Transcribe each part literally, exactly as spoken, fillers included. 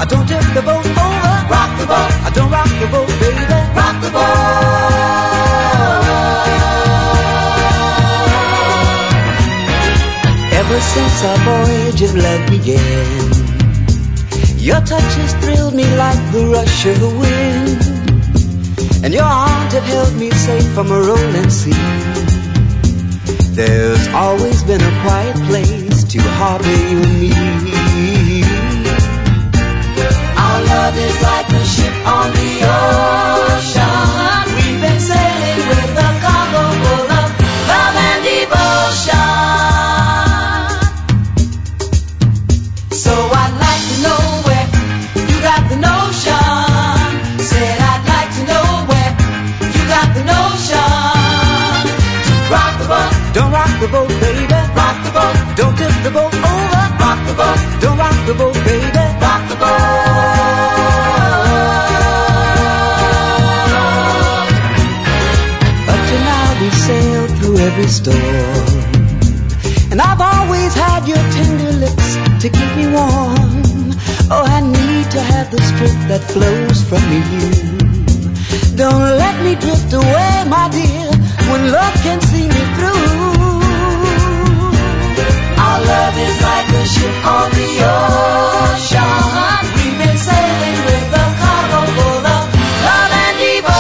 I don't tip the boat over. Rock the boat. I don't rock the boat, baby. Rock the boat. Ever since our voyage of love began, your touch has thrilled me like the rush of the wind, and your arms have held me safe from a rolling sea. There's always been a quiet place to harbor you and me. Our love is like a ship on the ocean. We've been sailing with a cargo full of love and devotion. So I'd like to know where you got the notion. Said I'd like to know where you got the notion. Rock the boat, don't rock the boat, baby. Rock the boat, don't tip the boat over. Rock the boat, don't rock the boat, baby. Rock the boat. Up to now we sailed through every storm, and I've always had your tender lips to keep me warm. Oh, I need to have the strength that flows from you. Don't let me drift away, my dear, when love can see me through. Our love is like a ship on the ocean. We've been sailing with a cargo full of love and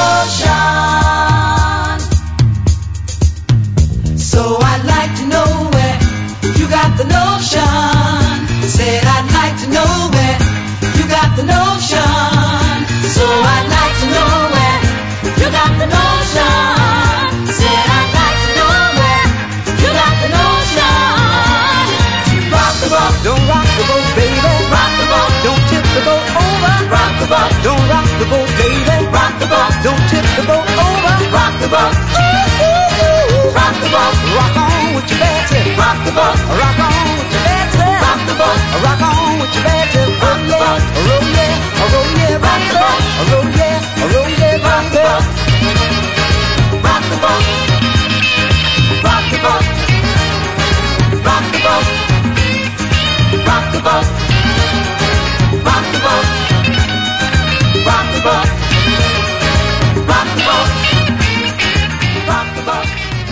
devotion. So I'd like to know where you got the notion. Said I'd like to know where you got the notion. So I'd like to know where you got the notion. Said I'd like to know where you got the notion. Rock the boat, don't rock the boat, baby. Rock the boat, don't tip the boat over. Rock the boat, don't rock the boat, baby. Rock the boat, don't tip the boat over. Rock the boat, ooh, ooh, ooh. Rock the boat, rock on with your bad tip. Rock the boat, rock on with your bad tip. Rock the boat, rock on with your bad tip. Rock the boat, roll yeah, roll yeah, rock the boat, roll yeah, roll yeah, rock the boat. Rock the boat, rock the boat, rock the boat, rock the boat, rock the boat, rock the boat, rock the boat, rock the boat.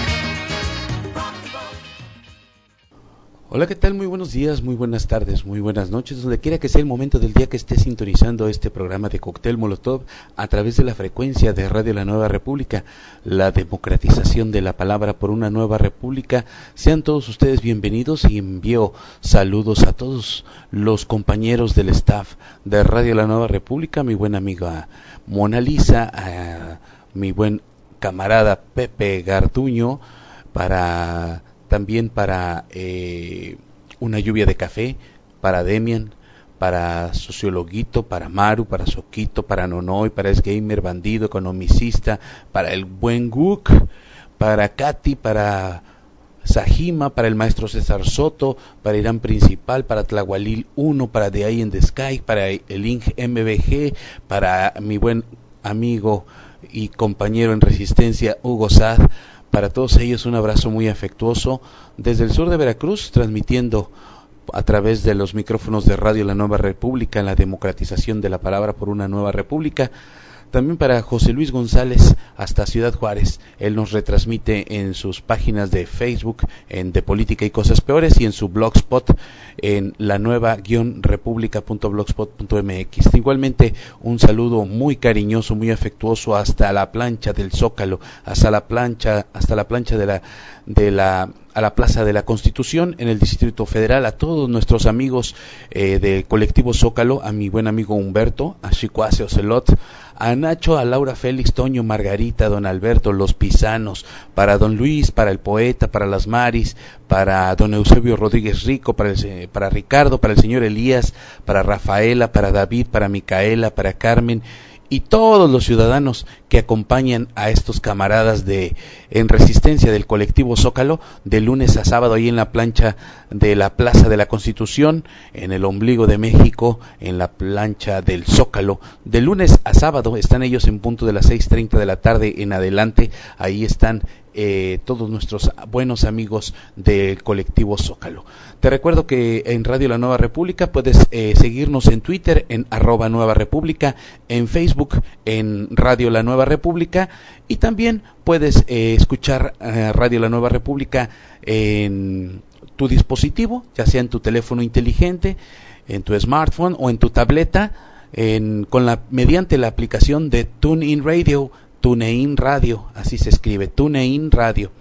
Hola, ¿qué tal? Muy buenos días, muy buenas tardes, muy buenas noches, donde quiera que sea el momento del día que esté sintonizando este programa de Cóctel Molotov a través de la frecuencia de Radio La Nueva República, la democratización de la palabra por una nueva república. Sean todos ustedes bienvenidos y envío saludos a todos los compañeros del staff de Radio La Nueva República, mi buena amiga Mona Lisa, a mi buen camarada Pepe Garduño, para... también para eh, Una Lluvia de Café, para Demian, para Sociologuito, para Maru, para Soquito, para Nonoy, para Esgamer, Bandido, Economicista, para el buen Guk, para Katy, para Sajima, para el maestro César Soto, para Irán Principal, para Tlahualil uno, para The Eye in the Sky, para el I N G M B G, para mi buen amigo y compañero en Resistencia, Hugo Sad. Para todos ellos un abrazo muy afectuoso desde el sur de Veracruz, transmitiendo a través de los micrófonos de Radio La Nueva República en la democratización de la palabra por una nueva república. También para José Luis González hasta Ciudad Juárez. Él nos retransmite en sus páginas de Facebook, en De Política y Cosas Peores, y en su blogspot en la nueva república punto blogspot punto m x. Igualmente un saludo muy cariñoso, muy afectuoso hasta la plancha del Zócalo, hasta la plancha, hasta la plancha de la de la a la Plaza de la Constitución en el Distrito Federal, a todos nuestros amigos eh, del colectivo Zócalo, a mi buen amigo Humberto, a Chicuase Ocelot, a Nacho, a Laura Félix, Toño, Margarita, don Alberto, los Pisanos, para don Luis, para el poeta, para las Maris, para don Eusebio Rodríguez Rico, para, el, para Ricardo, para el señor Elías, para Rafaela, para David, para Micaela, para Carmen, y todos los ciudadanos que acompañan a estos camaradas de en resistencia del colectivo Zócalo de lunes a sábado ahí en la plancha de la Plaza de la Constitución, en el ombligo de México, en la plancha del Zócalo. De lunes a sábado están ellos en punto de las seis treinta de la tarde en adelante. Ahí están Eh, todos nuestros buenos amigos del colectivo Zócalo. Te recuerdo que en Radio La Nueva República puedes eh, seguirnos en Twitter en arroba Nueva República, en Facebook en Radio La Nueva República, y también puedes eh, escuchar eh, Radio La Nueva República en tu dispositivo, ya sea en tu teléfono inteligente, en tu smartphone o en tu tableta, en, con la mediante la aplicación de TuneIn Radio. TuneIn Radio, así se escribe, TuneIn Radio.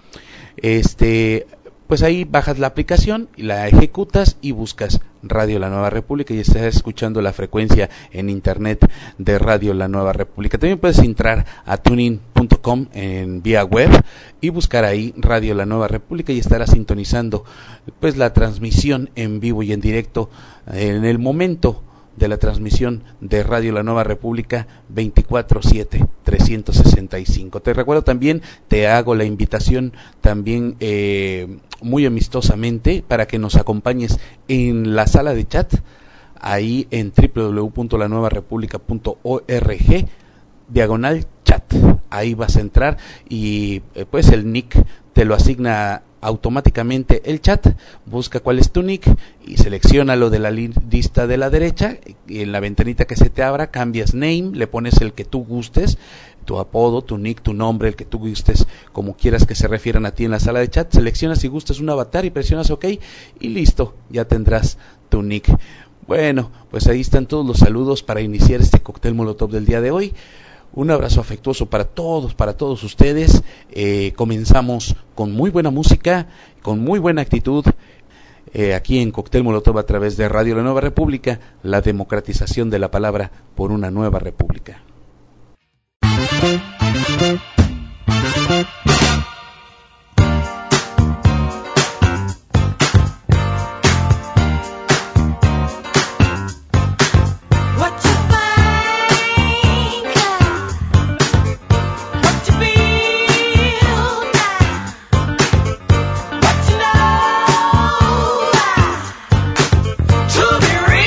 Este, pues ahí bajas la aplicación y la ejecutas y buscas Radio La Nueva República y estás escuchando la frecuencia en internet de Radio La Nueva República. También puedes entrar a tunein punto com en vía web y buscar ahí Radio La Nueva República y estarás sintonizando pues la transmisión en vivo y en directo en el momento de la transmisión de Radio La Nueva República veinticuatro siete, trescientos sesenta y cinco. Te recuerdo también, te hago la invitación también eh, muy amistosamente para que nos acompañes en la sala de chat, ahí en doble u doble u doble u punto la nueva república punto org, diagonal chat. Ahí vas a entrar y eh, pues el nick te lo asigna automáticamente el chat. Busca cuál es tu nick y selecciona lo de la lista de la derecha y en la ventanita que se te abra cambias name, le pones el que tú gustes, tu apodo, tu nick, tu nombre, el que tú gustes, como quieras que se refieran a ti en la sala de chat. Seleccionas si gustas un avatar y presionas OK y listo, ya tendrás tu nick. Bueno, pues ahí están todos los saludos para iniciar este cóctel molotov del día de hoy. Un abrazo afectuoso para todos, para todos ustedes. Eh, comenzamos con muy buena música, con muy buena actitud, eh, aquí en Cóctel Molotov a través de Radio La Nueva República, la democratización de la palabra por una nueva república.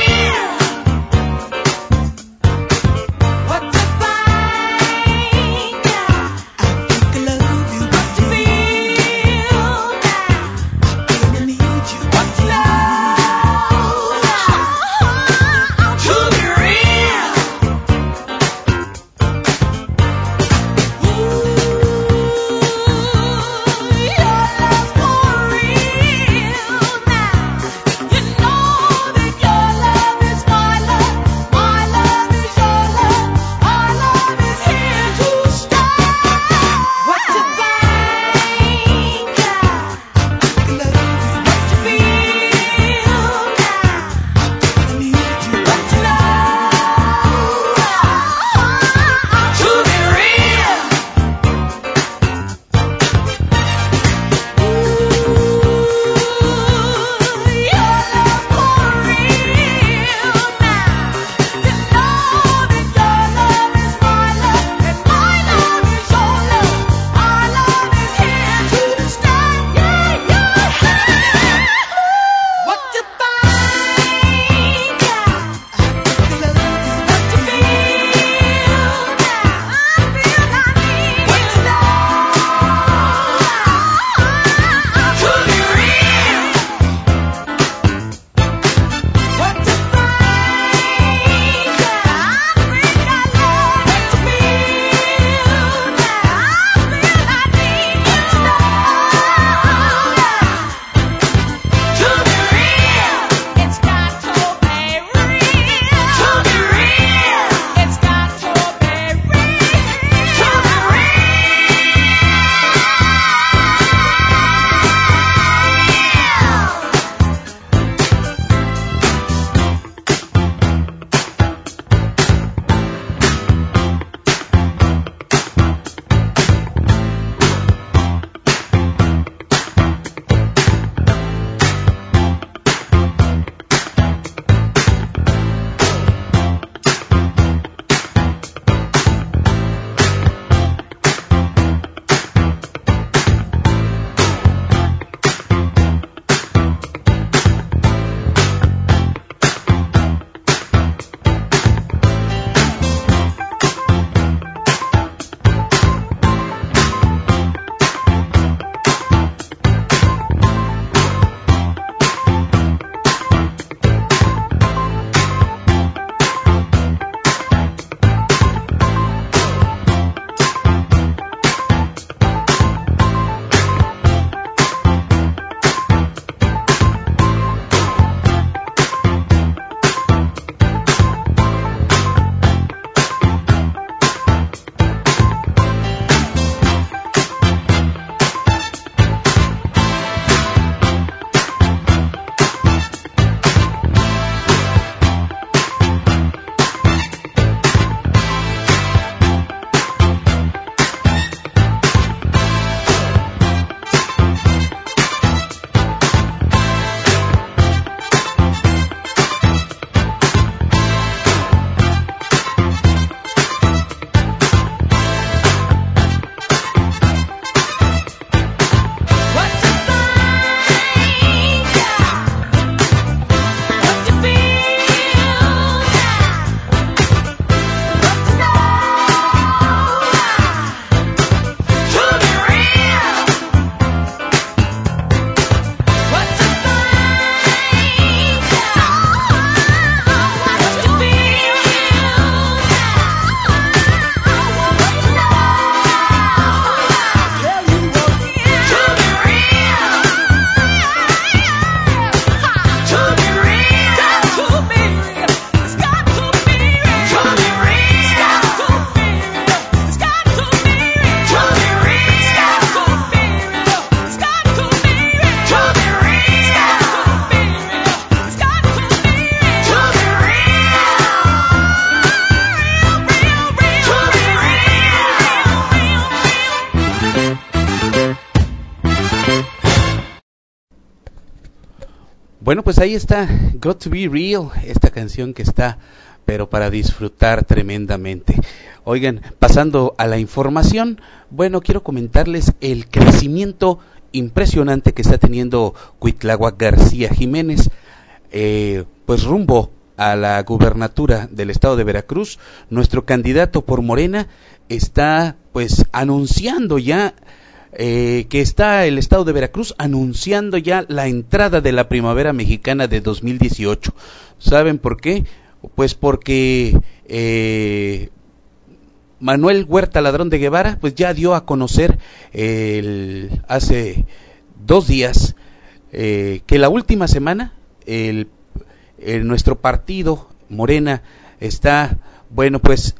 What to find? Bueno, pues ahí está Got to Be Real, esta canción que está, pero para disfrutar tremendamente. Oigan, pasando a la información, bueno, quiero comentarles el crecimiento impresionante que está teniendo Cuitláhuac García Jiménez, eh, pues rumbo a la gubernatura del estado de Veracruz. Nuestro candidato por Morena está pues anunciando ya eh, que está el estado de Veracruz anunciando ya la entrada de la primavera mexicana de dos mil dieciocho. ¿Saben por qué? Pues porque eh, Manuel Huerta Ladrón de Guevara pues ya dio a conocer el, hace dos días eh, que la última semana el, el nuestro partido Morena está, bueno, pues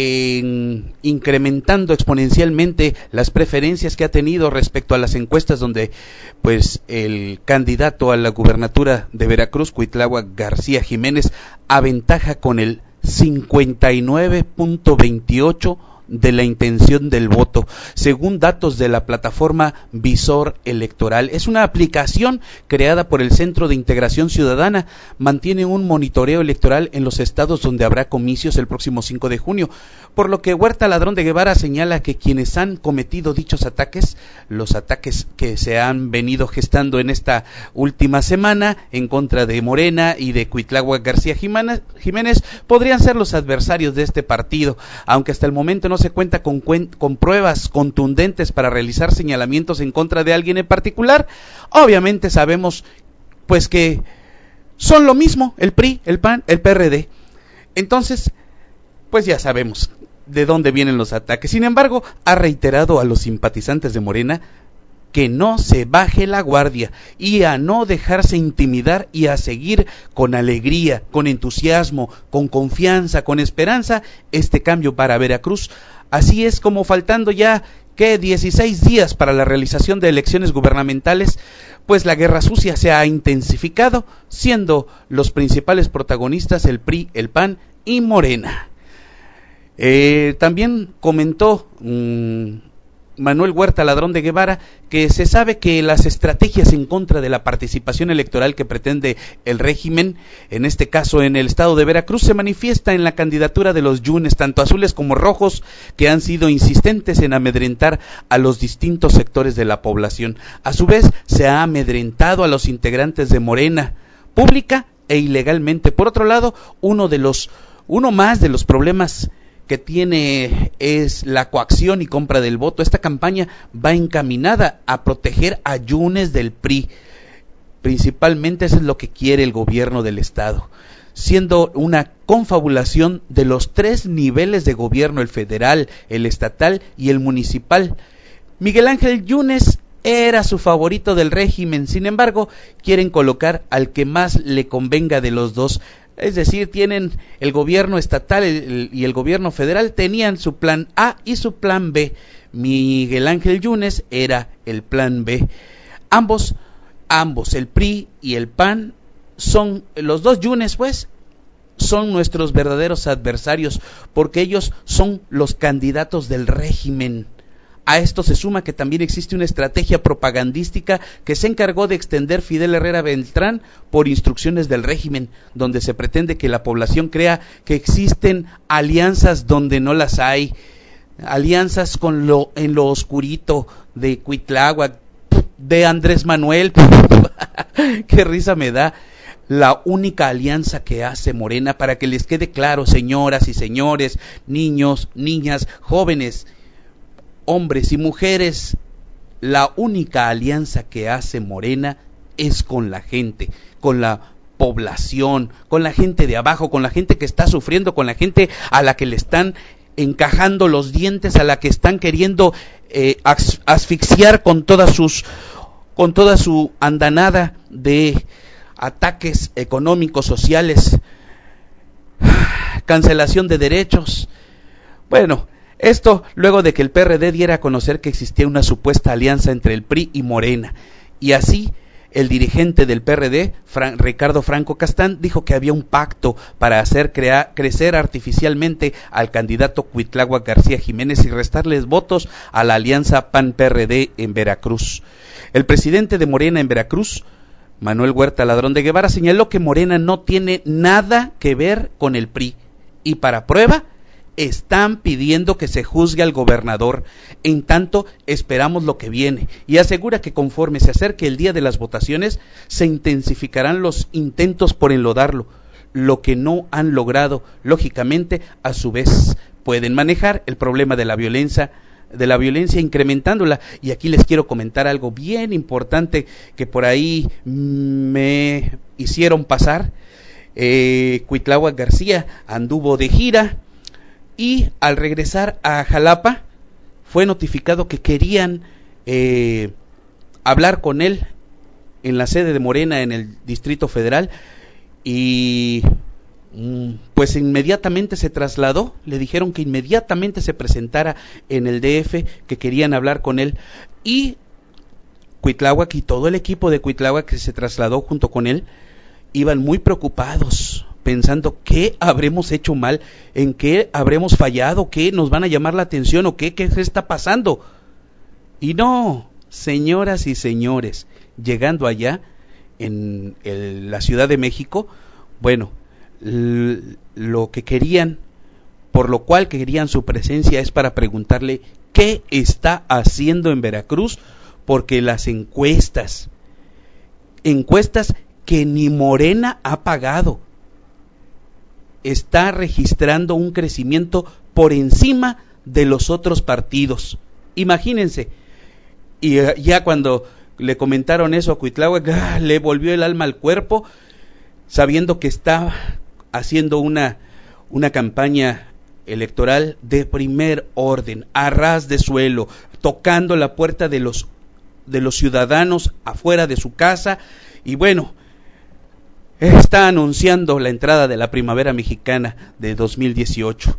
en, incrementando exponencialmente las preferencias que ha tenido respecto a las encuestas, donde pues el candidato a la gubernatura de Veracruz, Cuitláhuac García Jiménez, aventaja con el cincuenta y nueve punto veintiocho de la intención del voto, según datos de la plataforma Visor Electoral. Es una aplicación creada por el Centro de Integración Ciudadana. Mantiene un monitoreo electoral en los estados donde habrá comicios el próximo cinco de junio, por lo que Huerta Ladrón de Guevara señala que quienes han cometido dichos ataques, los ataques que se han venido gestando en esta última semana en contra de Morena y de Cuitláhuac García Jiménez, Jiménez podrían ser los adversarios de este partido, aunque hasta el momento no se cuenta con, con pruebas contundentes para realizar señalamientos en contra de alguien en particular. Obviamente sabemos pues que son lo mismo el P R I, el P A N, el P R D. Entonces, pues ya sabemos de dónde vienen los ataques. Sin embargo, ha reiterado a los simpatizantes de Morena que no se baje la guardia y a no dejarse intimidar y a seguir con alegría, con entusiasmo, con confianza, con esperanza este cambio para Veracruz. Así es como, faltando ya que dieciséis días para la realización de elecciones gubernamentales, pues la guerra sucia se ha intensificado, siendo los principales protagonistas el P R I, el P A N y Morena. Eh, también comentó mmm, Manuel Huerta Ladrón de Guevara que se sabe que las estrategias en contra de la participación electoral que pretende el régimen, en este caso en el estado de Veracruz, se manifiesta en la candidatura de los yunes, tanto azules como rojos, que han sido insistentes en amedrentar a los distintos sectores de la población. A su vez, se ha amedrentado a los integrantes de Morena, pública e ilegalmente. Por otro lado, uno de los, uno más de los problemas que tiene es la coacción y compra del voto. Esta campaña va encaminada a proteger a yunes del P R I. Principalmente eso es lo que quiere el gobierno del estado, siendo una confabulación de los tres niveles de gobierno, el federal, el estatal y el municipal. Miguel Ángel Yunes era su favorito del régimen, sin embargo, quieren colocar al que más le convenga de los dos. Es decir, tienen el gobierno estatal el, el, y el gobierno federal tenían su plan A y su plan B. Miguel Ángel Yunes era el plan B. Ambos, ambos, el P R I y el P A N, son los dos Yunes, pues, son nuestros verdaderos adversarios, porque ellos son los candidatos del régimen. A esto se suma que también existe una estrategia propagandística que se encargó de extender Fidel Herrera Beltrán por instrucciones del régimen, donde se pretende que la población crea que existen alianzas donde no las hay, alianzas con lo en lo oscurito de Cuitláhuac, de Andrés Manuel. Qué risa me da. La única alianza que hace Morena, para que les quede claro, señoras y señores, niños, niñas, jóvenes, hombres y mujeres, la única alianza que hace Morena es con la gente, con la población, con la gente de abajo, con la gente que está sufriendo, con la gente a la que le están encajando los dientes, a la que están queriendo eh, as- asfixiar con todas sus, con toda su andanada de ataques económicos, sociales, cancelación de derechos. Bueno, esto luego de que el P R D diera a conocer que existía una supuesta alianza entre el P R I y Morena, y así el dirigente del P R D, Fran- Ricardo Franco Castán, dijo que había un pacto para hacer crea- crecer artificialmente al candidato Cuitláhuac García Jiménez y restarles votos a la alianza P A N P R D en Veracruz. El presidente de Morena en Veracruz Manuel Huerta Ladrón de Guevara, señaló que Morena no tiene nada que ver con el P R I y para prueba están pidiendo que se juzgue al gobernador. En tanto, esperamos lo que viene, y asegura que conforme se acerque el día de las votaciones, se intensificarán los intentos por enlodarlo, lo que no han logrado. Lógicamente, a su vez, pueden manejar el problema de la violencia, de la violencia incrementándola. Y aquí les quiero comentar algo bien importante que por ahí me hicieron pasar. Eh, Cuitláhuac García anduvo de gira y al regresar a Jalapa fue notificado que querían eh, hablar con él en la sede de Morena en el Distrito Federal, y pues inmediatamente se trasladó. Le dijeron que inmediatamente se presentara en el D F, que querían hablar con él, y Cuitláhuac y todo el equipo de Cuitláhuac que se trasladó junto con él iban muy preocupados, pensando qué habremos hecho mal, en qué habremos fallado, qué nos van a llamar la atención o qué, qué se está pasando. Y no, señoras y señores, llegando allá en el, la Ciudad de México, bueno, l- lo que querían, por lo cual querían su presencia, es para preguntarle qué está haciendo en Veracruz, porque las encuestas, encuestas que ni Morena ha pagado, está registrando un crecimiento por encima de los otros partidos. Imagínense. Y uh, ya cuando le comentaron eso a Cuitláhuac, ¡ah!, le volvió el alma al cuerpo, sabiendo que estaba haciendo una, una campaña electoral de primer orden, a ras de suelo, tocando la puerta de los, de los ciudadanos afuera de su casa, y bueno, está anunciando la entrada de la primavera mexicana de dos mil dieciocho.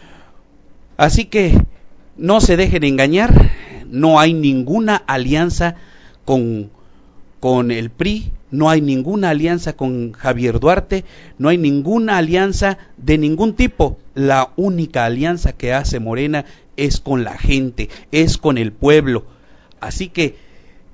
Así que no se dejen engañar, no hay ninguna alianza con, con el P R I, no hay ninguna alianza con Javier Duarte, no hay ninguna alianza de ningún tipo. La única alianza que hace Morena es con la gente, es con el pueblo. Así que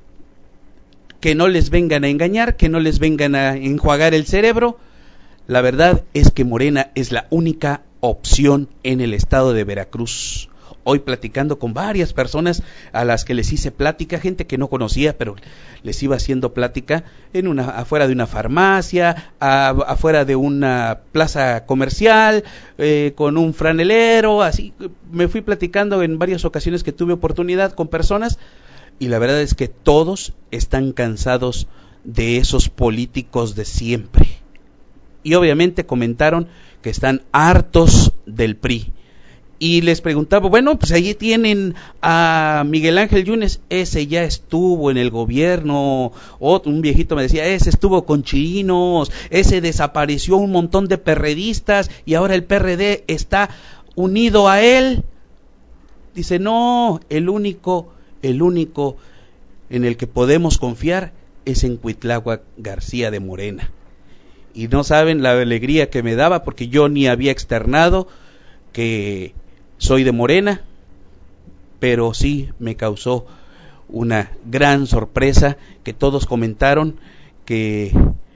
que no les vengan a engañar, que no les vengan a enjuagar el cerebro. La verdad es que Morena es la única opción en el estado de Veracruz. Hoy platicando con varias personas a las que les hice plática, gente que no conocía, pero les iba haciendo plática en una, afuera de una farmacia, a, afuera de una plaza comercial, eh, con un franelero, así. Me fui platicando en varias ocasiones que tuve oportunidad con personas, y la verdad es que todos están cansados de esos políticos de siempre. Y obviamente comentaron que están hartos del P R I. Y les preguntaba, bueno, pues allí tienen a Miguel Ángel Yunes, ese ya estuvo en el gobierno. Otro, un viejito me decía, ese estuvo con Chirinos, ese desapareció un montón de perredistas y ahora el P R D está unido a él. Dice, no, el único... El único en el que podemos confiar es en Cuitláhuac García de Morena. Y no saben la alegría que me daba, porque yo ni había externado que soy de Morena, pero sí me causó una gran sorpresa que todos comentaron que,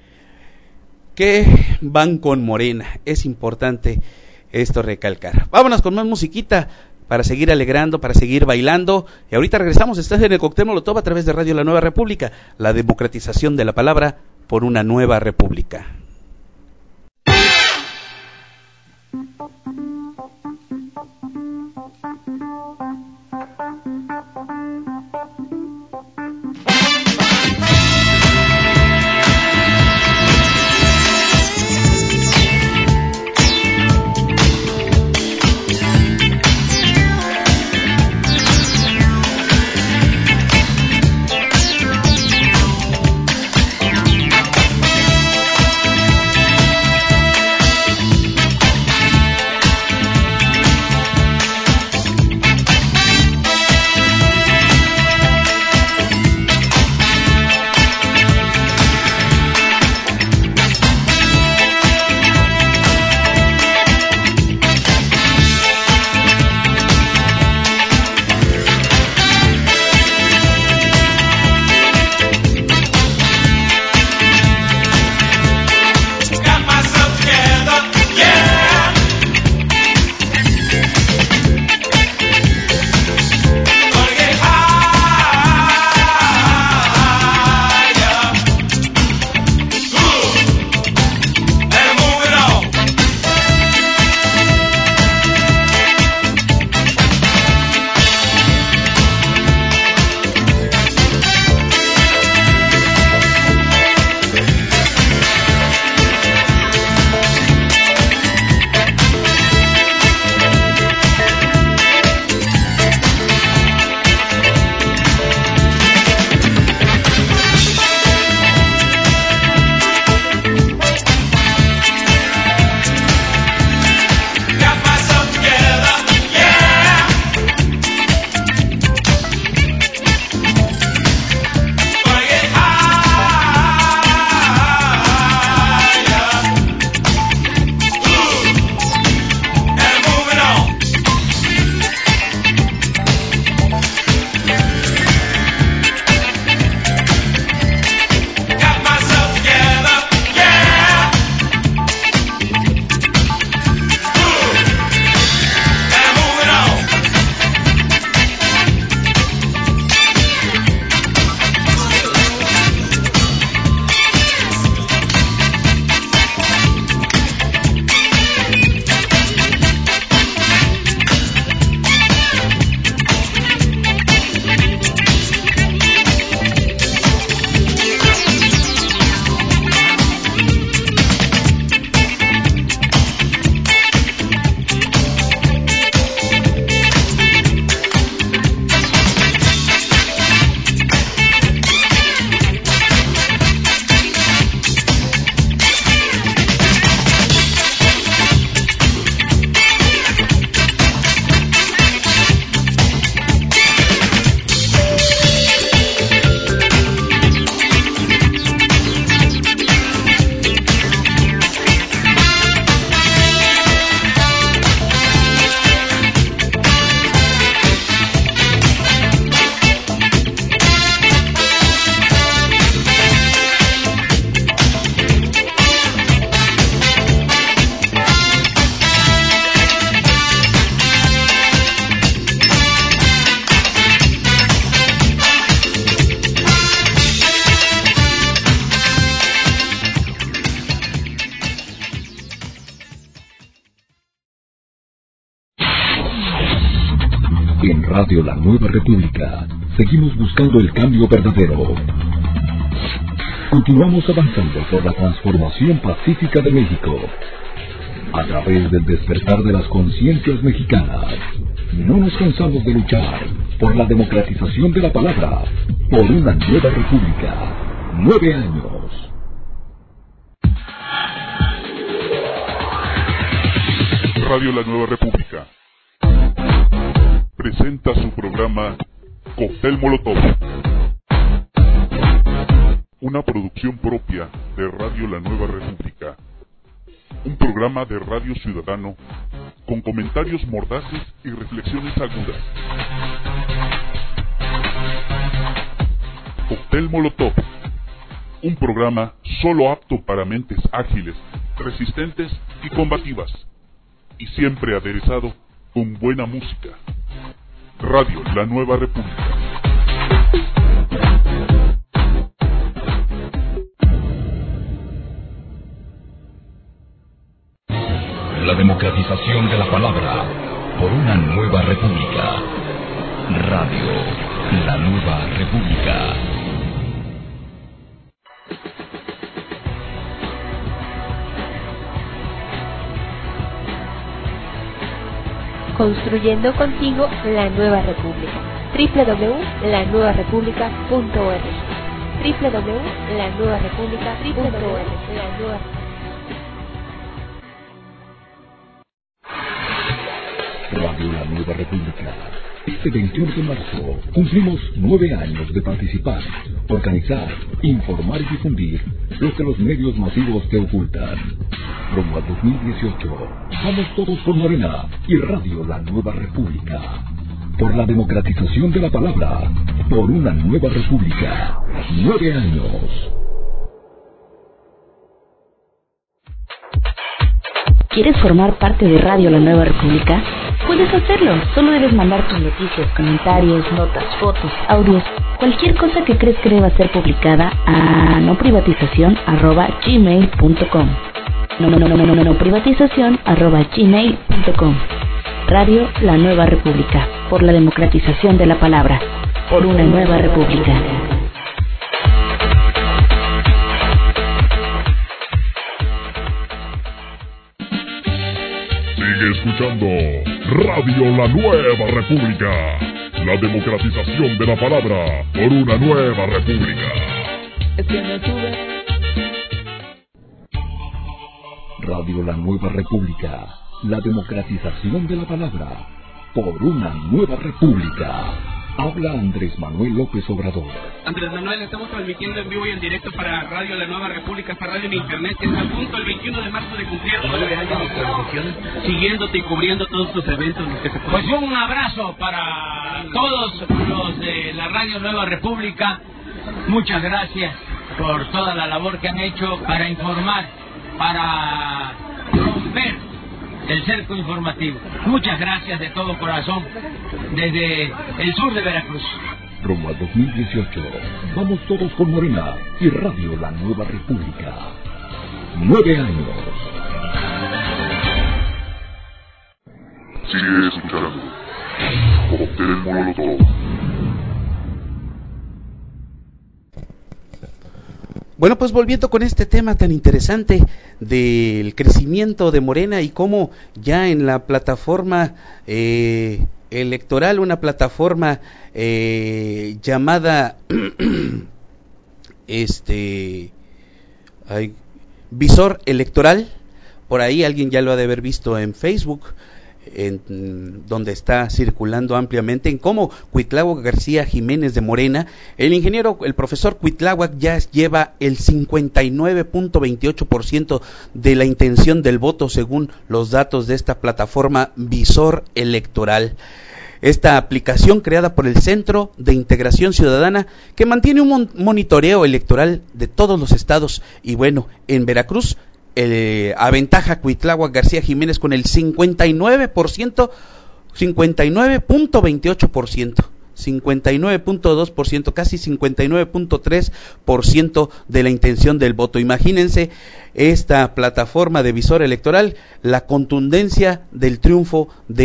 que van con Morena. Es importante esto recalcar. Vámonos con más musiquita para seguir alegrando, para seguir bailando. Y ahorita regresamos. Estás en el Cóctel Molotov a través de Radio La Nueva República, la democratización de la palabra por una nueva república. En Radio La Nueva República seguimos buscando el cambio verdadero. Continuamos avanzando por la transformación pacífica de México. A través del despertar de las conciencias mexicanas, no nos cansamos de luchar por la democratización de la palabra, por una nueva república. Nueve años. Radio La Nueva República presenta su programa Cóctel Molotov, una producción propia de Radio La Nueva República, un programa de radio ciudadano con comentarios mordaces y reflexiones agudas. Cóctel Molotov, un programa solo apto para mentes ágiles, resistentes y combativas, y siempre aderezado con buena música. Radio La Nueva República. La democratización de la palabra por una nueva república. Radio La Nueva República. Construyendo contigo la nueva república. doble u doble u doble u punto la nueva república punto org. doble u doble u doble u punto la nueva república punto org. La nueva Radio La Nueva República. Este veintiuno de marzo cumplimos nueve años de participar, organizar, informar y difundir lo que los medios masivos te ocultan. Rumbo al dos mil dieciocho, vamos todos por Morena y Radio La Nueva República. Por la democratización de la palabra, por una nueva república. Nueve años. ¿Quieres formar parte de Radio La Nueva República? Puedes hacerlo, solo debes mandar tus noticias, comentarios, notas, fotos, audios, cualquier cosa que crees que deba ser publicada a noprivatización arroba gmail punto com. No, no, no, no, no, no, no, privatización arroba gmail punto com. Radio La Nueva República, por la democratización de la palabra, por una nueva república. Sigue escuchando Radio La Nueva República, la democratización de la palabra por una nueva república. Radio La Nueva República, la democratización de la palabra por una nueva república. Habla Andrés Manuel López Obrador. Andrés Manuel, estamos transmitiendo en vivo y en directo para Radio La Nueva República, esta radio en internet que está a punto el veintiuno de marzo de cumplir nueve años de transmisión, siguiéndote y cubriendo todos tus eventos. Que se pues un abrazo para todos los de la Radio Nueva República. Muchas gracias por toda la labor que han hecho para informar, para romper el cerco informativo. Muchas gracias de todo corazón desde el sur de Veracruz. Rumbo al dos mil dieciocho, vamos todos con Morena y Radio La Nueva República. Nueve años. Sigue escuchando Cóctel Molotov. Bueno, pues volviendo con este tema tan interesante del crecimiento de Morena y cómo ya en la plataforma eh, electoral, una plataforma eh, llamada este ay, Visor Electoral, por ahí alguien ya lo ha de haber visto en Facebook, en, donde está circulando ampliamente, en cómo Cuitláhuac García Jiménez de Morena, el ingeniero, el profesor Cuitláhuac ya lleva el cincuenta y nueve punto veintiocho por ciento de la intención del voto según los datos de esta plataforma Visor Electoral. Esta aplicación creada por el Centro de Integración Ciudadana que mantiene un monitoreo electoral de todos los estados y bueno, en Veracruz Eh, aventaja Cuitláhuac García Jiménez con el cincuenta y nueve por ciento, cincuenta y nueve punto veintiocho por ciento, cincuenta y nueve punto dos por ciento, casi cincuenta y nueve punto tres por ciento de la intención del voto. Imagínense esta plataforma de Visor Electoral, la contundencia del triunfo de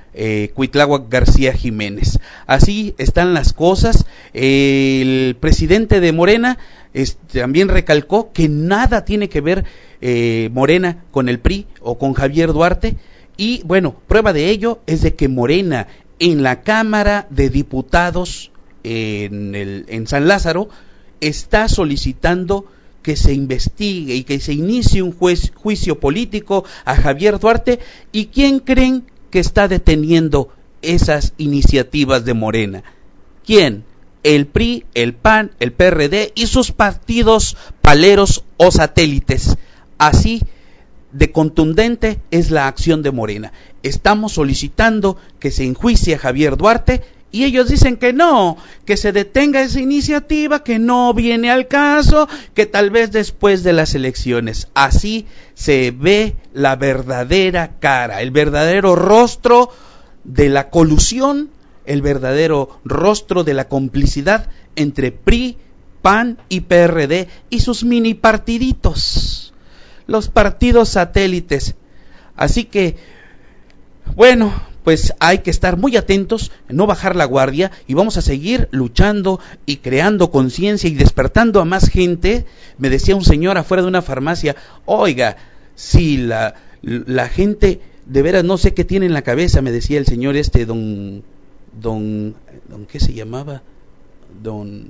eh, Cuitláhuac García Jiménez. Así están las cosas. El presidente de Morena es, también recalcó que nada tiene que ver eh, Morena con el P R I o con Javier Duarte, y bueno, prueba de ello es de que Morena en la Cámara de Diputados en, el, en San Lázaro está solicitando que se investigue y que se inicie un juez, juicio político a Javier Duarte. ¿Y quién creen que está deteniendo esas iniciativas de Morena? ¿Quién? El P R I, el P A N, el P R D y sus partidos paleros o satélites. Así de contundente es la acción de Morena. Estamos solicitando que se enjuicie a Javier Duarte y ellos dicen que no, que se detenga esa iniciativa, que no viene al caso, que tal vez después de las elecciones. Así se ve la verdadera cara, el verdadero rostro de la colusión, el verdadero rostro de la complicidad entre P R I, P A N y P R D y sus mini partiditos, los partidos satélites. Así que, bueno, pues hay que estar muy atentos, no bajar la guardia, y vamos a seguir luchando y creando conciencia y despertando a más gente. Me decía un señor afuera de una farmacia, oiga, si la, la gente, de veras no sé qué tiene en la cabeza, me decía el señor este, don, don, don ¿qué se llamaba? Don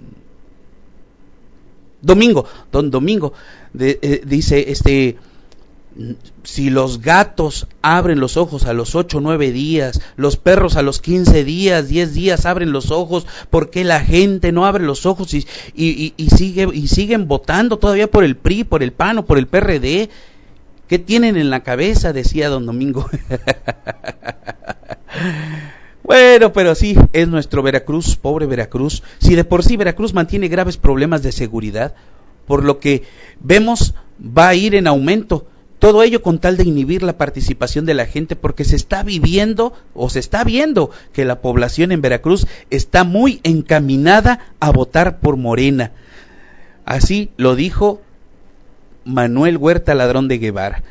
Domingo, don Domingo, de, eh, dice, este... si los gatos abren los ojos a los ocho o nueve días, los perros a los quince días, diez días abren los ojos, ¿por qué la gente no abre los ojos y, y, y, y, sigue, y siguen votando todavía por el P R I, por el P A N o por el P R D? ¿Qué tienen en la cabeza?, decía don Domingo. Bueno, pero sí, es nuestro Veracruz, pobre Veracruz. Si de por sí Veracruz mantiene graves problemas de seguridad, por lo que vemos va a ir en aumento. Todo ello con tal de inhibir la participación de la gente, porque se está viviendo o se está viendo que la población en Veracruz está muy encaminada a votar por Morena. Así lo dijo Manuel Huerta Ladrón de Guevara.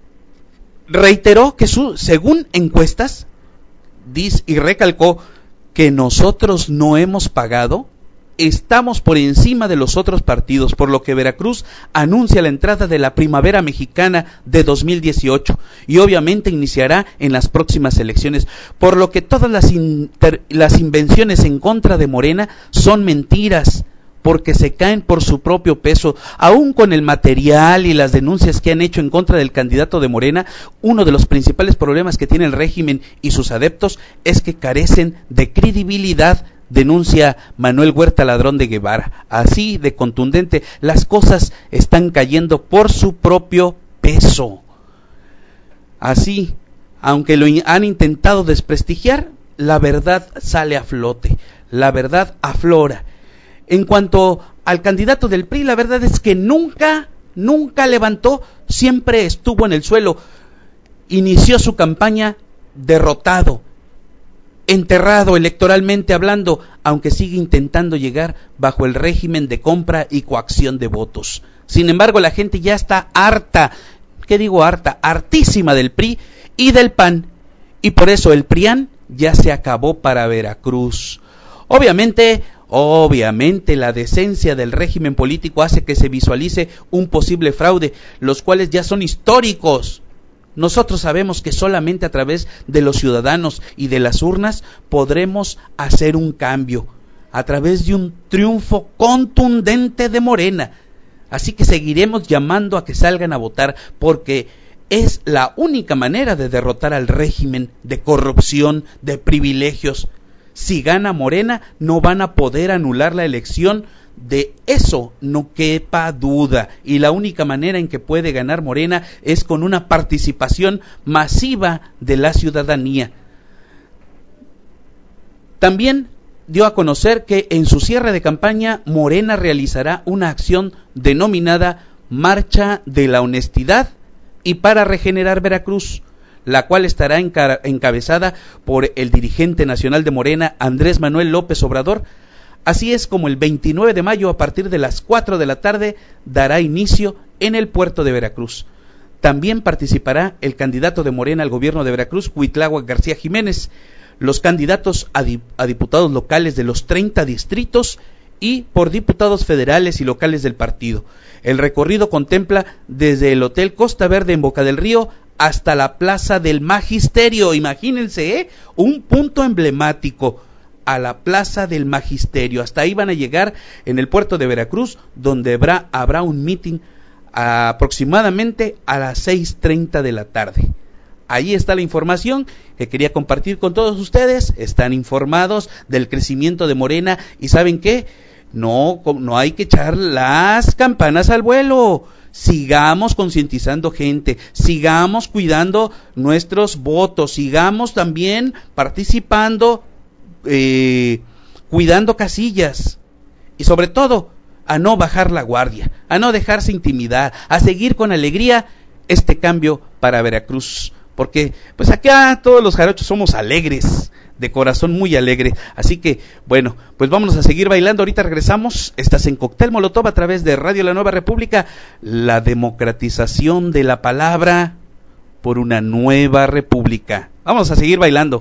Reiteró que su, según encuestas, dice y recalcó que nosotros no hemos pagado, estamos por encima de los otros partidos, por lo que Veracruz anuncia la entrada de la primavera mexicana de dos mil dieciocho y obviamente iniciará en las próximas elecciones, por lo que todas las, inter, las invenciones en contra de Morena son mentiras, porque se caen por su propio peso. Aún con el material y las denuncias que han hecho en contra del candidato de Morena, uno de los principales problemas que tiene el régimen y sus adeptos es que carecen de credibilidad, denuncia Manuel Huerta Ladrón de Guevara. Así de contundente, las cosas están cayendo por su propio peso. Así, aunque lo han intentado desprestigiar, la verdad sale a flote, la verdad aflora. En cuanto al candidato del P R I, la verdad es que nunca, nunca levantó, siempre estuvo en el suelo. Inició su campaña derrotado, enterrado electoralmente hablando, aunque sigue intentando llegar bajo el régimen de compra y coacción de votos. Sin embargo, la gente ya está harta, ¿qué digo harta? Hartísima del P R I y del P A N, y por eso el PRIAN ya se acabó para Veracruz. Obviamente, obviamente la decencia del régimen político hace que se visualice un posible fraude, los cuales ya son históricos. Nosotros sabemos que solamente a través de los ciudadanos y de las urnas podremos hacer un cambio, a través de un triunfo contundente de Morena. Así que seguiremos llamando a que salgan a votar, porque es la única manera de derrotar al régimen de corrupción, de privilegios. Si gana Morena, no van a poder anular la elección, de eso no quepa duda, y la única manera en que puede ganar Morena es con una participación masiva de la ciudadanía. También dio a conocer que en su cierre de campaña Morena realizará una acción denominada Marcha de la Honestidad y para regenerar Veracruz, la cual estará enca- encabezada por el dirigente nacional de Morena, Andrés Manuel López Obrador. Así es como el veintinueve de mayo, a partir de las cuatro de la tarde, dará inicio en el puerto de Veracruz. También participará el candidato de Morena al gobierno de Veracruz, Cuitláhuac García Jiménez, los candidatos a, di- a diputados locales de los treinta distritos y por diputados federales y locales del partido. El recorrido contempla desde el Hotel Costa Verde en Boca del Río hasta la Plaza del Magisterio. Imagínense, ¿eh? Un punto emblemático, a la Plaza del Magisterio. Hasta ahí van a llegar en el puerto de Veracruz, donde habrá, habrá un meeting aproximadamente a las seis treinta de la tarde. Ahí está la información que quería compartir con todos ustedes. Están informados del crecimiento de Morena y ¿saben qué? No, no hay que echar las campanas al vuelo. Sigamos concientizando gente, sigamos cuidando nuestros votos, sigamos también participando, eh, cuidando casillas y sobre todo a no bajar la guardia, a no dejarse intimidar, a seguir con alegría este cambio para Veracruz, porque pues acá todos los jarochos somos alegres, de corazón muy alegre, así que bueno, pues vámonos a seguir bailando. Ahorita regresamos. Estás en Cóctel Molotov a través de Radio La Nueva República, la democratización de la palabra por una nueva república. Vamos a seguir bailando.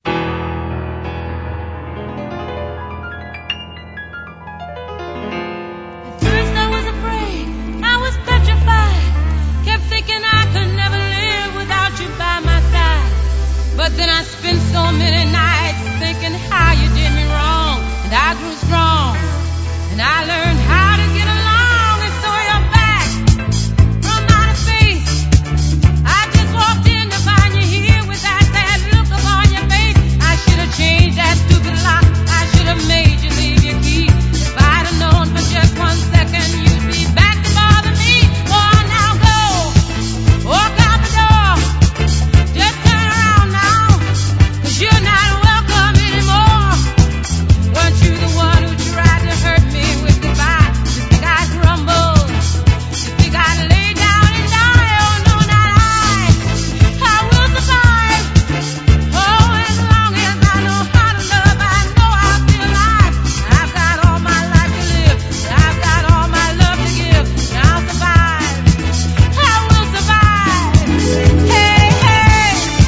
But then I spent so many nights thinking how you did me wrong, and I grew strong, and I learned how to get along, and so you're back from outer space. I just walked in to find you here with that sad look upon your face. I should have changed that stupid lock, I should have made you leave your key. If I'd have known for just one second you'd be back to bother me. Oh, now go, walk out the door, just turn around now. You're not welcome anymore. Weren't you the one who tried to hurt me with goodbye? You think I'd crumble? You think I'd lay down and die? Oh no, not I. I will survive. Oh, as long as I know how to love, I know I'll be alive. I've got all my life to live. I've got all my love to give. And I'll survive. I will survive. Hey, hey.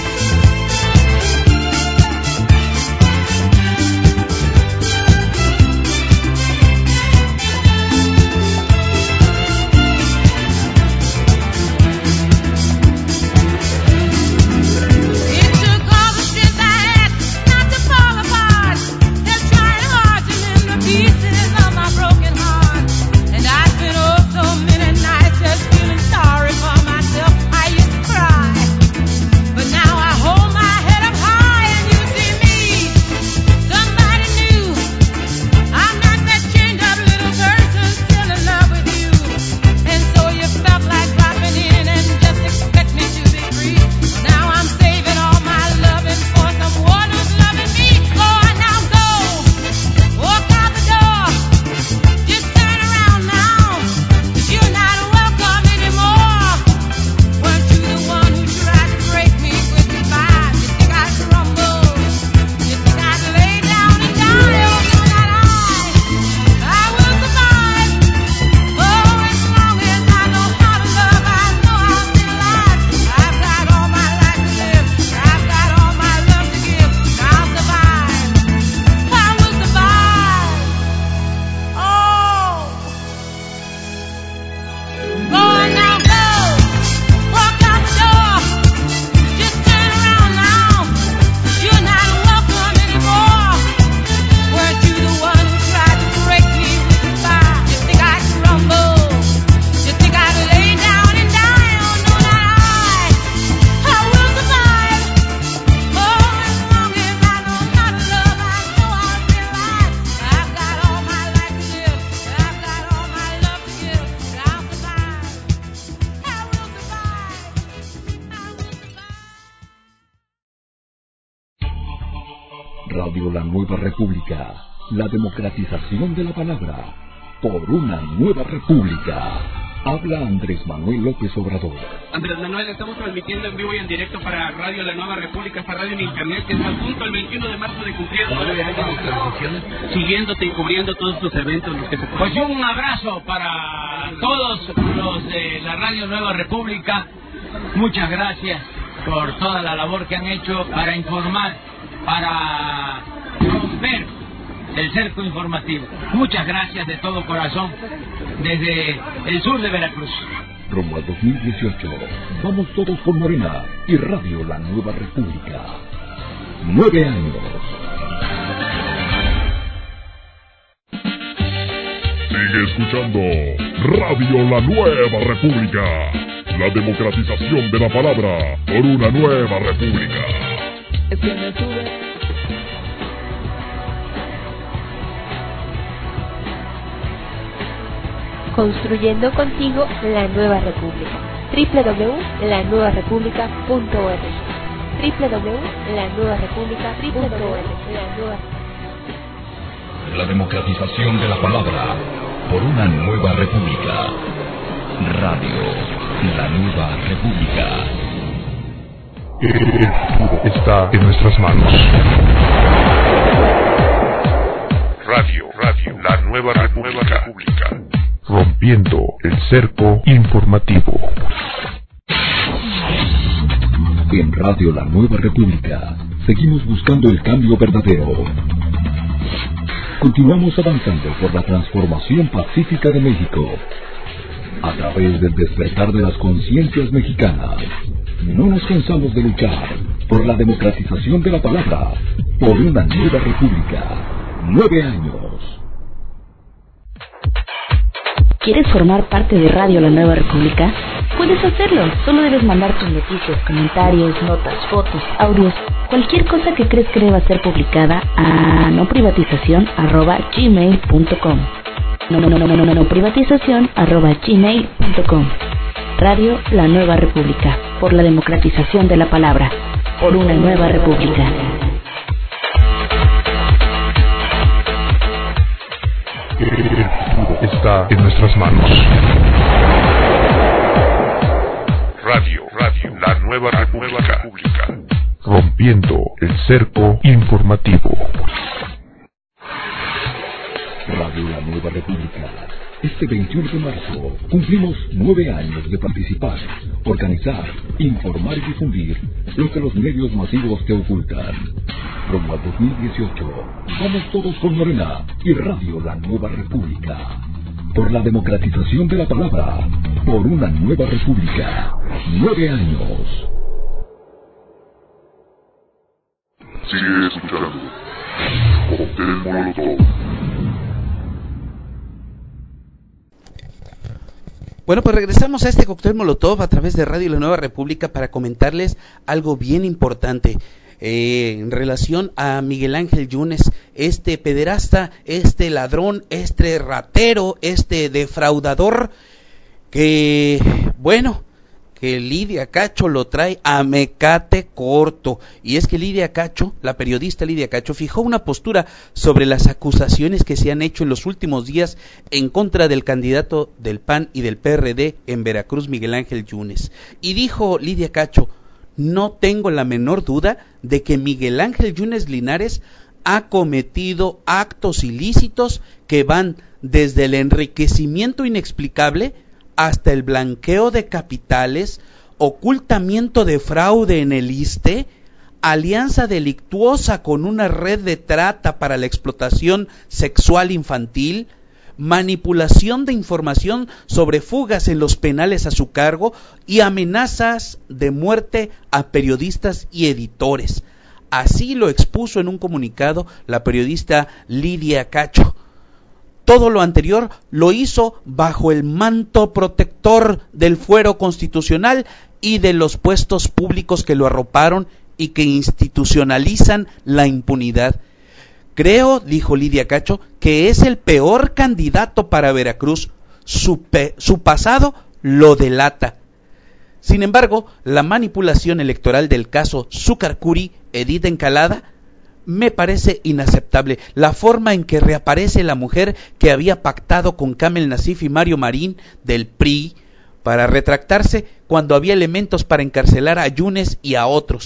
It took all the strength I had not to fall apart. Just trying hard to mend the pieces of my broken heart. And I spent oh so many nights just feeling sorry for myself. I used to cry, but now I hold my head up high and you see me, somebody new. I'm not that chained up little person still in love with you. And so you felt like dropping in and just expect me to be free. Now I'm saving all my loving for someone who's loving me. Oh, now go, walk out the door, just turn around now, 'cause you're not welcome anymore. Weren't you the one who tried to break me with goodbye? You think I'd crumble? You think I'd lay down and die? Oh, no, not I. I will survive. Oh, as long as I know how to love, I know I'll be alive. I've got all my life to live. I've got all my love to give. And I'll survive. I will survive. Oh. Go on now, go. Walk out the door. Just turn around now. 'Cause you're not welcome anymore. Weren't you the one who tried to break me with goodbye? You think I'd crumble? You think I'd lay down and die? Oh no, not I. I will survive. Oh, as long as I know how to love, I know I'll be alive. I've got all my life to live. I've got all my love to give. And I'll survive. I will survive. I will survive. Radio La Nueva República, la democratización de la palabra, por una nueva república. Habla Andrés Manuel López Obrador. Andrés Manuel, estamos transmitiendo en vivo y en directo para Radio La Nueva República, esta radio en internet que está a punto el veintiuno de marzo de cumplir nueve años de transmisiones, siguiéndote y cubriendo todos tus eventos. Los que se... Pues un abrazo para todos los de la Radio Nueva República, muchas gracias por toda la labor que han hecho para informar, para romper el cerco informativo. Muchas gracias de todo corazón desde el sur de Veracruz. Rumbo al dos mil dieciocho, vamos todos con Morena y Radio La Nueva República. Nueve años. Sigue escuchando Radio La Nueva República, la democratización de la palabra por una nueva república. Es que me sube. Construyendo contigo la nueva república. doble u doble u doble u punto la nueva república punto org. doble u doble u doble u punto la nueva república punto org. La democratización de la palabra por una nueva república. Radio La Nueva República. El futuro está en nuestras manos. Radio, Radio, La Nueva República. Rompiendo el cerco informativo. En Radio La Nueva República seguimos buscando el cambio verdadero. Continuamos avanzando por la transformación pacífica de México. A través del despertar de las conciencias mexicanas, no nos cansamos de luchar por la democratización de la palabra, por una nueva república. Nueve años. ¿Quieres formar parte de Radio La Nueva República? Puedes hacerlo, solo debes mandar tus noticias, comentarios, notas, fotos, audios, cualquier cosa que crees que deba ser publicada a noprivatización arroba gmail punto com. No, no, no, no, no, no, no, privatización arroba gmail punto com. Radio La Nueva República, por la democratización de la palabra, por una nueva república. El futuro está en nuestras manos. Radio, Radio, La Nueva República. Rompiendo el cerco informativo. Radio La Nueva República. Este veintiuno de marzo cumplimos nueve años de participar, organizar, informar y difundir lo que los medios masivos te ocultan. Rumbo al dos mil dieciocho, vamos todos con Morena y Radio La Nueva República. Por la democratización de la palabra, por una nueva república. Nueve años. Sigue escuchando. Cóctel Molotov. Bueno, pues regresamos a este cóctel Molotov a través de Radio La Nueva República para comentarles algo bien importante eh, en relación a Miguel Ángel Yunes, este pederasta, este ladrón, este ratero, este defraudador, que, bueno, que Lidia Cacho lo trae a mecate corto. Y es que Lidia Cacho, la periodista Lidia Cacho, fijó una postura sobre las acusaciones que se han hecho en los últimos días en contra del candidato del P A N y del P R D en Veracruz, Miguel Ángel Yunes. Y dijo Lidia Cacho: no tengo la menor duda de que Miguel Ángel Yunes Linares ha cometido actos ilícitos que van desde el enriquecimiento inexplicable hasta el blanqueo de capitales, ocultamiento de fraude en el ISSSTE, alianza delictuosa con una red de trata para la explotación sexual infantil, manipulación de información sobre fugas en los penales a su cargo y amenazas de muerte a periodistas y editores. Así lo expuso en un comunicado la periodista Lidia Cacho. Todo lo anterior lo hizo bajo el manto protector del fuero constitucional y de los puestos públicos que lo arroparon y que institucionalizan la impunidad. Creo, dijo Lidia Cacho, que es el peor candidato para Veracruz. Su, pe- su pasado lo delata. Sin embargo, la manipulación electoral del caso Zucarcuri, Edith Encalada, me parece inaceptable. La forma en que reaparece la mujer que había pactado con Kamel Nasif y Mario Marín del P R I para retractarse cuando había elementos para encarcelar a Yunes y a otros.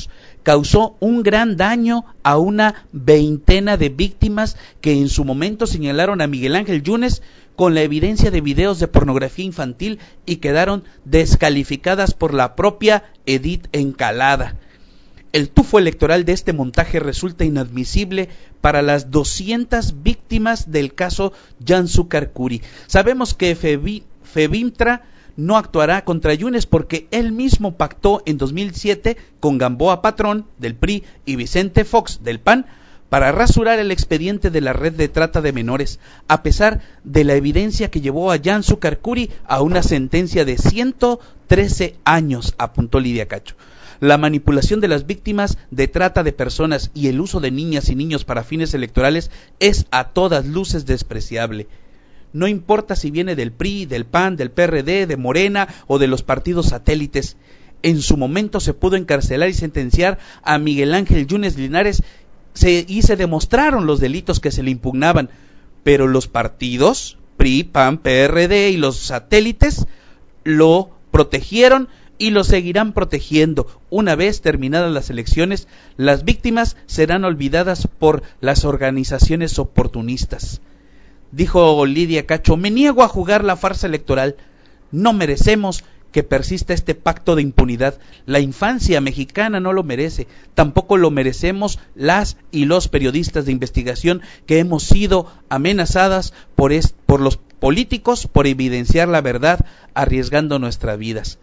causó un gran daño a una veintena de víctimas que en su momento señalaron a Miguel Ángel Yunes con la evidencia de videos de pornografía infantil y quedaron descalificadas por la propia Edith Encalada. El tufo electoral de este montaje resulta inadmisible para las doscientas víctimas del caso Jansu Curry. Sabemos que Febi, Febintra no actuará contra Yunes porque él mismo pactó en dos mil siete con Gamboa Patrón del P R I y Vicente Fox del P A N para rasurar el expediente de la red de trata de menores, a pesar de la evidencia que llevó a Jansu Curry a una sentencia de ciento trece años, apuntó Lidia Cacho. La manipulación de las víctimas de trata de personas y el uso de niñas y niños para fines electorales es a todas luces despreciable. No importa si viene del P R I, del P A N, del P R D, de Morena o de los partidos satélites. En su momento se pudo encarcelar y sentenciar a Miguel Ángel Yunes Linares se, y se demostraron los delitos que se le impugnaban, pero los partidos, P R I, P A N, P R D y los satélites lo protegieron y lo seguirán protegiendo. Una vez terminadas las elecciones, las víctimas serán olvidadas por las organizaciones oportunistas. Dijo Lidia Cacho, me niego a jugar la farsa electoral. No merecemos que persista este pacto de impunidad. La infancia mexicana no lo merece. Tampoco lo merecemos las y los periodistas de investigación que hemos sido amenazadas por, est- por los políticos por evidenciar la verdad, arriesgando nuestras vidas.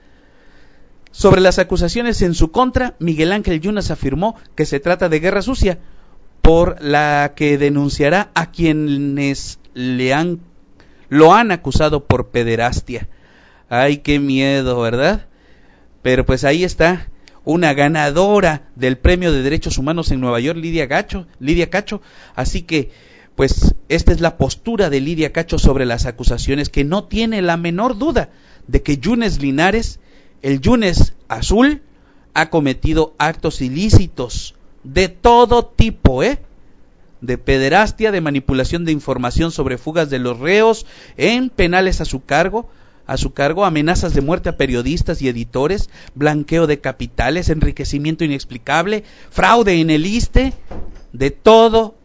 Sobre las acusaciones en su contra, Miguel Ángel Yunes afirmó que se trata de guerra sucia, por la que denunciará a quienes le han, lo han acusado por pederastia. Ay, qué miedo, ¿verdad? Pero pues ahí está, una ganadora del Premio de Derechos Humanos en Nueva York, Lidia Cacho, Lidia Cacho. Así que, pues, esta es la postura de Lidia Cacho sobre las acusaciones, que no tiene la menor duda de que Yunes Linares, el Yunes azul, ha cometido actos ilícitos de todo tipo, ¿eh? De pederastia, de manipulación de información sobre fugas de los reos en penales a su cargo, a su cargo, amenazas de muerte a periodistas y editores, blanqueo de capitales, enriquecimiento inexplicable, fraude en el ISSSTE, de todo,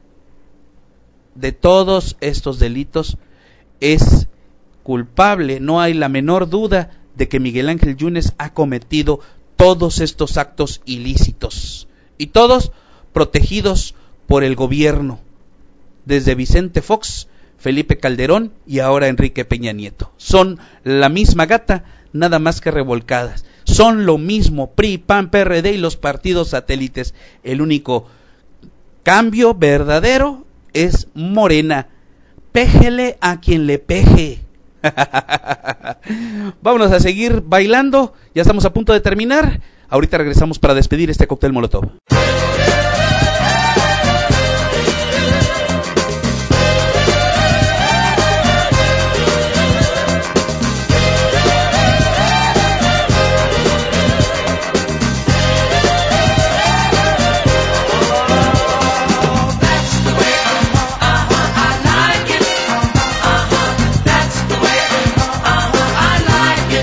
de todos estos delitos es culpable. No hay la menor duda de que Miguel Ángel Yunes ha cometido todos estos actos ilícitos, y todos protegidos por el gobierno, desde Vicente Fox, Felipe Calderón y ahora Enrique Peña Nieto. Son la misma gata, nada más que revolcadas. Son lo mismo P R I, P A N, P R D y los partidos satélites. El único cambio verdadero es Morena. Péjele a quien le peje. Vámonos a seguir bailando. Ya estamos a punto de terminar. Ahorita regresamos para despedir este cóctel Molotov.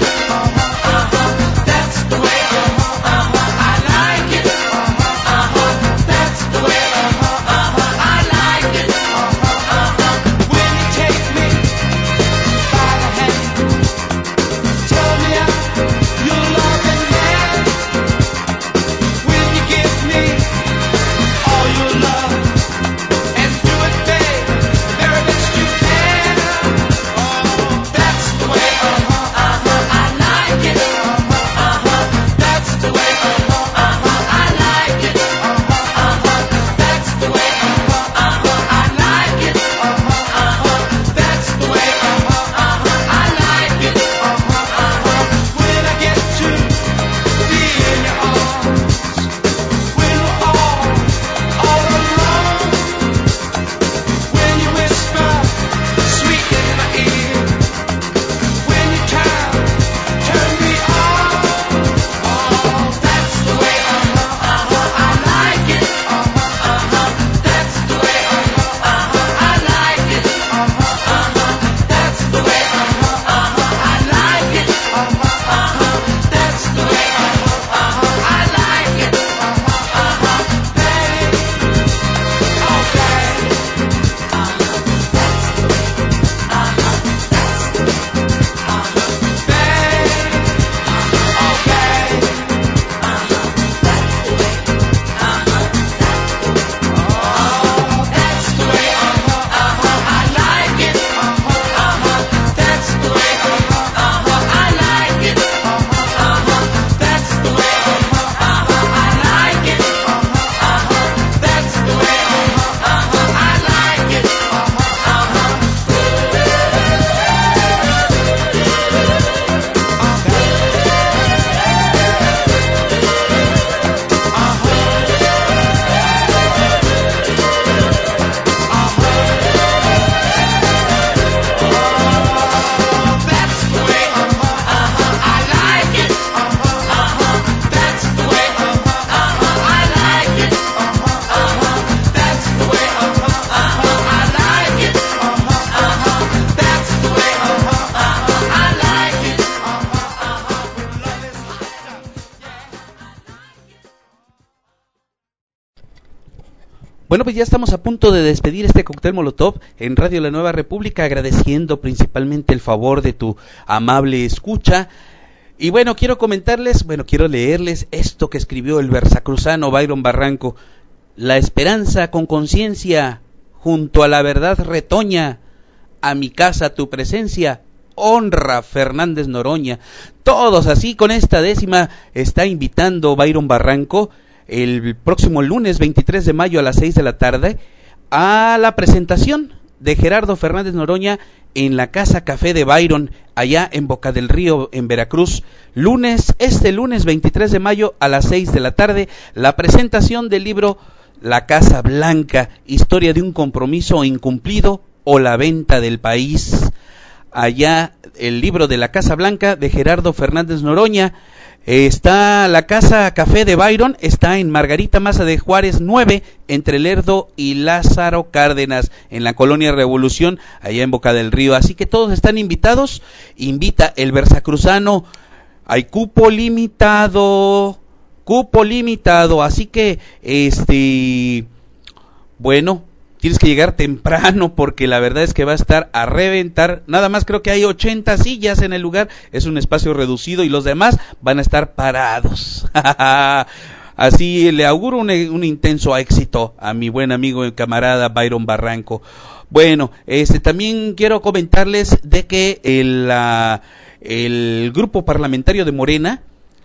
Uh-huh. Bueno, pues ya estamos a punto de despedir este cóctel Molotov en Radio La Nueva República, agradeciendo principalmente el favor de tu amable escucha. Y bueno, quiero comentarles, bueno, quiero leerles esto que escribió el versacruzano Byron Barranco. La esperanza con conciencia, junto a la verdad retoña, a mi casa tu presencia, honra Fernández Noroña. Todos así, con esta décima, está invitando Byron Barranco el próximo lunes veintitrés de mayo a las seis de la tarde a la presentación de Gerardo Fernández Noroña en la Casa Café de Byron, allá en Boca del Río, en Veracruz. Lunes, este lunes veintitrés de mayo a las seis de la tarde, la presentación del libro La Casa Blanca, historia de un compromiso incumplido o la venta del país. Allá el libro de La Casa Blanca de Gerardo Fernández Noroña. Está la Casa Café de Byron, está en Margarita Maza de Juárez nueve, entre Lerdo y Lázaro Cárdenas, en la Colonia Revolución, allá en Boca del Río. Así que todos están invitados. Invita el versacruzano. Hay cupo limitado, cupo limitado. Así que, este, bueno, tienes que llegar temprano porque la verdad es que va a estar a reventar. Nada más creo que hay ochenta sillas en el lugar, es un espacio reducido y los demás van a estar parados. Así le auguro un, un intenso éxito a mi buen amigo y camarada Byron Barranco. Bueno, este también quiero comentarles de que el, uh, el grupo parlamentario de Morena,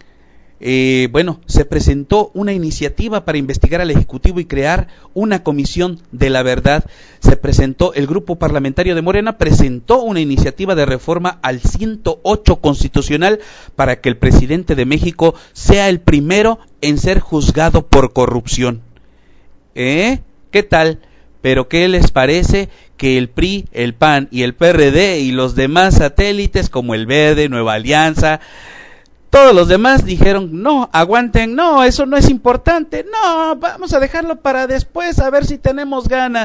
Eh, bueno, se presentó una iniciativa para investigar al Ejecutivo y crear una comisión de la verdad. Se presentó, el grupo parlamentario de Morena presentó una iniciativa de reforma al ciento ocho constitucional para que el presidente de México sea el primero en ser juzgado por corrupción. ¿Eh? ¿Qué tal? Pero ¿qué les parece que el P R I, el P A N y el P R D y los demás satélites como el Verde, Nueva Alianza, todos los demás dijeron, no, aguanten, no, eso no es importante, no, vamos a dejarlo para después, a ver si tenemos ganas?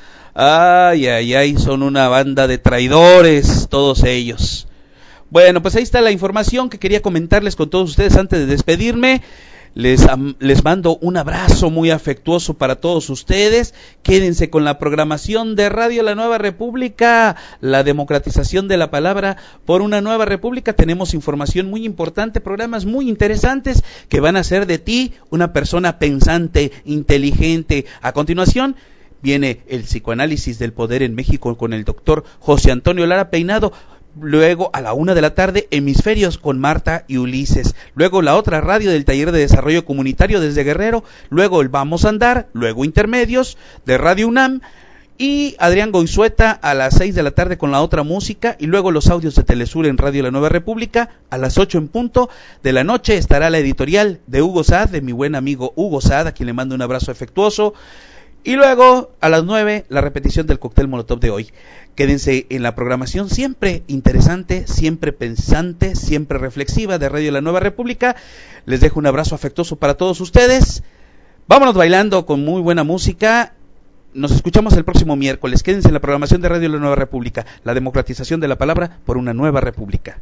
Ay, ay, ay, son una banda de traidores, todos ellos. Bueno, pues ahí está la información que quería comentarles con todos ustedes antes de despedirme. Les, um, les mando un abrazo muy afectuoso para todos ustedes. Quédense con la programación de Radio La Nueva República, la democratización de la palabra por una nueva república. Tenemos información muy importante, programas muy interesantes que van a hacer de ti una persona pensante, inteligente. A continuación viene el psicoanálisis del poder en México con el doctor José Antonio Lara Peinado. Luego a la una de la tarde, Hemisferios con Marta y Ulises. Luego la otra radio del Taller de Desarrollo Comunitario desde Guerrero. Luego el Vamos a Andar. Luego Intermedios de Radio UNAM. Y Adrián Goizueta a las seis de la tarde con la otra música. Y luego los audios de Telesur en Radio La Nueva República. A las ocho en punto de la noche estará la editorial de Hugo Saad, de mi buen amigo Hugo Saad, a quien le mando un abrazo afectuoso. Y luego a las nueve la repetición del cóctel Molotov de hoy. Quédense en la programación siempre interesante, siempre pensante, siempre reflexiva de Radio La Nueva República. Les dejo un abrazo afectuoso para todos ustedes. Vámonos bailando con muy buena música. Nos escuchamos el próximo miércoles. Quédense en la programación de Radio La Nueva República, la democratización de la palabra por una nueva república.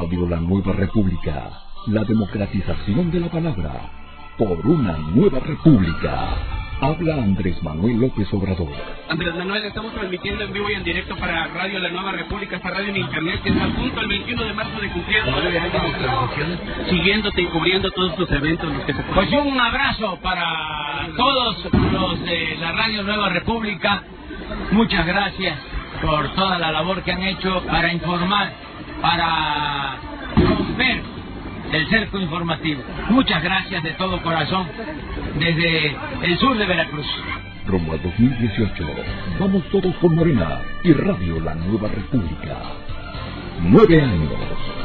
Radio La Nueva República, la democratización de la palabra, por una nueva república. Habla Andrés Manuel López Obrador. Andrés Manuel, estamos transmitiendo en vivo y en directo para Radio La Nueva República, esta radio en internet que está a punto el veintiuno de marzo de cumplir nueve años de transmisión, siguiéndote y cubriendo todos tus eventos. Los que se pues un abrazo para todos los de la Radio Nueva República. Muchas gracias por toda la labor que han hecho para informar, para romper el cerco informativo. Muchas gracias de todo corazón desde el sur de Veracruz. Rumbo al dos mil dieciocho, vamos todos por Morena y Radio La Nueva República. Nueve años.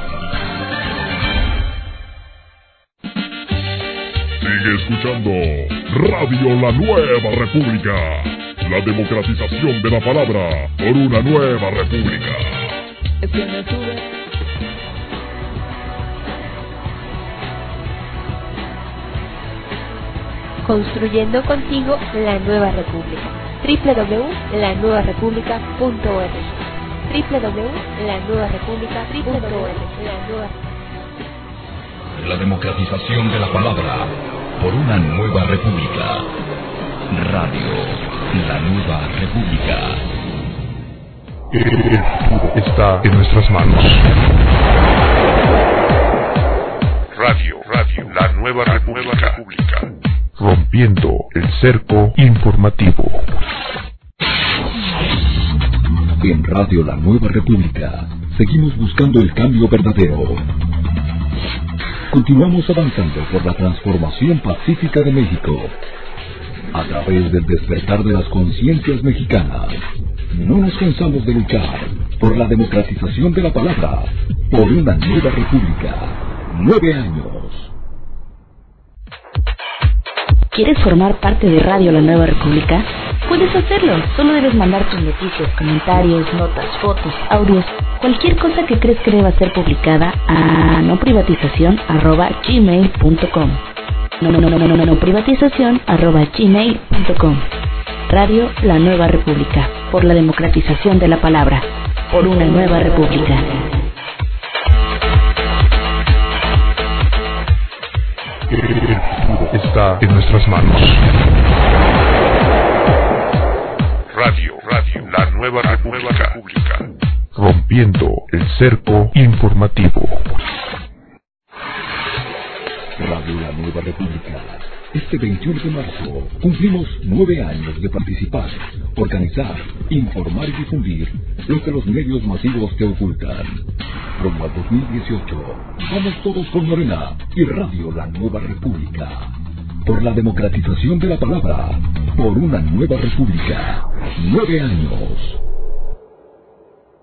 Sigue escuchando Radio La Nueva República, la democratización de la palabra por una nueva república. Es que me sube. Construyendo contigo la nueva república. doble u doble u doble u punto la nueva república punto org. doble u doble u doble u punto la nueva república punto org. La democratización de la palabra por una nueva república. Radio La Nueva República. El futuro está en nuestras manos. Radio, Radio, La Nueva República. Rompiendo el cerco informativo. En Radio La Nueva República seguimos buscando el cambio verdadero. Continuamos avanzando por la transformación pacífica de México. A través del despertar de las conciencias mexicanas, no nos cansamos de luchar por la democratización de la palabra, por una nueva república. Nueve años. ¿Quieres formar parte de Radio La Nueva República? Puedes hacerlo, solo debes mandar tus noticias, comentarios, notas, fotos, audios, cualquier cosa que crees que deba ser publicada a no privatización arroba gmail punto com. No, no, no, no, no, no, no, privatización arroba gmail punto com. Radio La Nueva República, por la democratización de la palabra, por una nueva república. El futuro está en nuestras manos. Radio, Radio, La Nueva República. Rompiendo el cerco informativo. Radio La Nueva República. Este veintiuno de marzo cumplimos nueve años de participar, organizar, informar y difundir lo que los medios masivos te ocultan. Rumbo al dos mil dieciocho, vamos todos con Morena y Radio La Nueva República. Por la democratización de la palabra, por una nueva república. Nueve años.